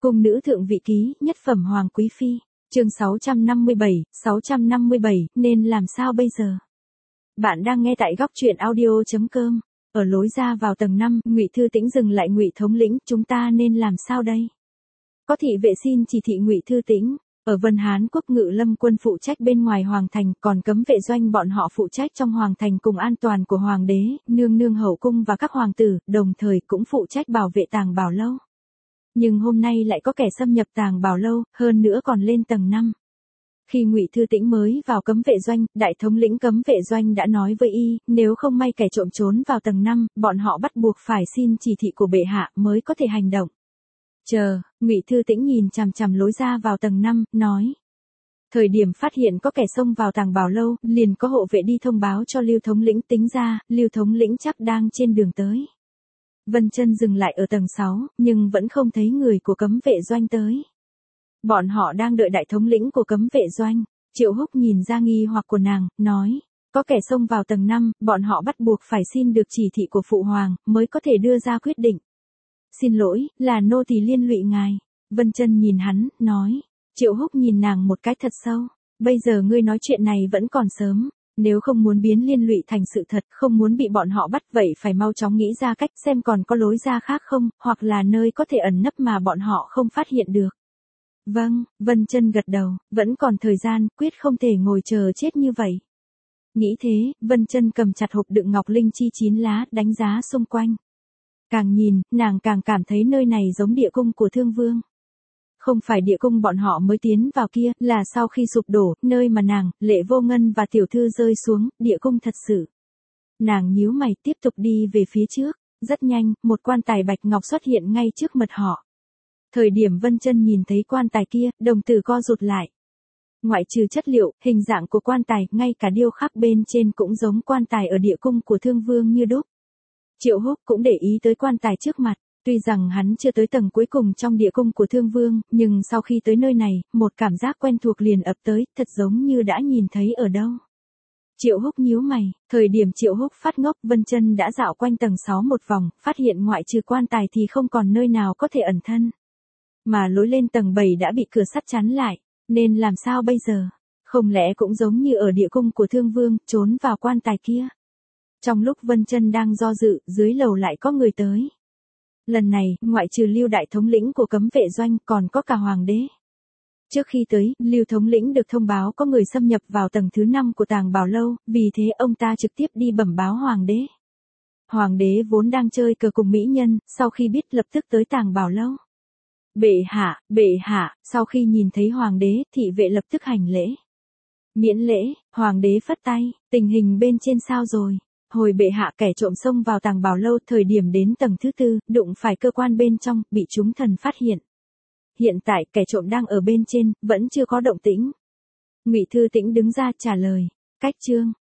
Cung nữ thượng vị ký, nhất phẩm hoàng quý phi, chương 657, nên làm sao bây giờ? Bạn đang nghe tại góc truyện audio.com. Ở lối ra vào tầng 5, Ngụy Thư Tĩnh dừng lại. Ngụy thống lĩnh, chúng ta nên làm sao đây? Có thị vệ xin chỉ thị Ngụy Thư Tĩnh. Ở Vân Hán Quốc, Ngự Lâm quân phụ trách bên ngoài hoàng thành, còn cấm vệ doanh bọn họ phụ trách trong hoàng thành cùng an toàn của hoàng đế, nương nương hậu cung và các hoàng tử, đồng thời cũng phụ trách bảo vệ Tàng Bảo Lâu. Nhưng hôm nay lại có kẻ xâm nhập Tàng Bảo Lâu, hơn nữa còn lên tầng 5. Khi Ngụy Thư Tĩnh mới vào cấm vệ doanh, đại thống lĩnh cấm vệ doanh đã nói với y, nếu không may kẻ trộm trốn vào tầng 5, bọn họ bắt buộc phải xin chỉ thị của bệ hạ mới có thể hành động. Chờ, Ngụy Thư Tĩnh nhìn chằm chằm lối ra vào tầng 5, nói. Thời điểm phát hiện có kẻ xông vào Tàng Bảo Lâu, liền có hộ vệ đi thông báo cho Lưu thống lĩnh. Tính ra, Lưu thống lĩnh chắc đang trên đường tới. Vân Chân dừng lại ở tầng 6, nhưng vẫn không thấy người của cấm vệ doanh tới. Bọn họ đang đợi đại thống lĩnh của cấm vệ doanh. Triệu Húc nhìn ra nghi hoặc của nàng, nói, có kẻ xông vào tầng 5, bọn họ bắt buộc phải xin được chỉ thị của phụ hoàng, mới có thể đưa ra quyết định. Xin lỗi, là nô tỳ liên lụy ngài. Vân Chân nhìn hắn, nói. Triệu Húc nhìn nàng một cái thật sâu. Bây giờ ngươi nói chuyện này vẫn còn sớm. Nếu không muốn biến liên lụy thành sự thật, không muốn bị bọn họ bắt, vậy phải mau chóng nghĩ ra cách xem còn có lối ra khác không, hoặc là nơi có thể ẩn nấp mà bọn họ không phát hiện được. Vâng, Vân Chân gật đầu, vẫn còn thời gian, quyết không thể ngồi chờ chết như vậy. Nghĩ thế, Vân Chân cầm chặt hộp đựng ngọc linh chi 9 lá, đánh giá xung quanh. Càng nhìn, nàng càng cảm thấy nơi này giống địa cung của Thương Vương. Không phải địa cung bọn họ mới tiến vào kia, là sau khi sụp đổ, nơi mà nàng, Lệ Vô Ngân và tiểu thư rơi xuống, địa cung thật sự. Nàng nhíu mày tiếp tục đi về phía trước, rất nhanh, một quan tài bạch ngọc xuất hiện ngay trước mặt họ. Thời điểm Vân Chân nhìn thấy quan tài kia, đồng tử co rụt lại. Ngoại trừ chất liệu, hình dạng của quan tài, ngay cả điêu khắc bên trên cũng giống quan tài ở địa cung của Thương Vương như đúc. Triệu Húc cũng để ý tới quan tài trước mặt. Tuy rằng hắn chưa tới tầng cuối cùng trong địa cung của Thương Vương, nhưng sau khi tới nơi này, một cảm giác quen thuộc liền ập tới, thật giống như đã nhìn thấy ở đâu. Triệu Húc nhíu mày, thời điểm Triệu Húc phát ngốc, Vân Chân đã dạo quanh tầng 6 một vòng, phát hiện ngoại trừ quan tài thì không còn nơi nào có thể ẩn thân. Mà lối lên tầng 7 đã bị cửa sắt chắn lại, nên làm sao bây giờ? Không lẽ cũng giống như ở địa cung của Thương Vương, trốn vào quan tài kia? Trong lúc Vân Chân đang do dự, dưới lầu lại có người tới. Lần này, ngoại trừ Lưu đại thống lĩnh của cấm vệ doanh, còn có cả hoàng đế. Trước khi tới, Lưu thống lĩnh được thông báo có người xâm nhập vào tầng thứ 5 của Tàng Bảo Lâu, vì thế ông ta trực tiếp đi bẩm báo hoàng đế. Hoàng đế vốn đang chơi cờ cùng mỹ nhân, sau khi biết lập tức tới Tàng Bảo Lâu. Bệ hạ, sau khi nhìn thấy hoàng đế, thị vệ lập tức hành lễ. Miễn lễ, hoàng đế phất tay, tình hình bên trên sao rồi? Hồi bệ hạ, kẻ trộm xông vào Tàng Bảo Lâu, thời điểm đến tầng thứ 4, đụng phải cơ quan bên trong, bị chúng thần phát hiện. Hiện tại, kẻ trộm đang ở bên trên, vẫn chưa có động tĩnh. Ngụy Thư Tĩnh đứng ra trả lời. Cách chương.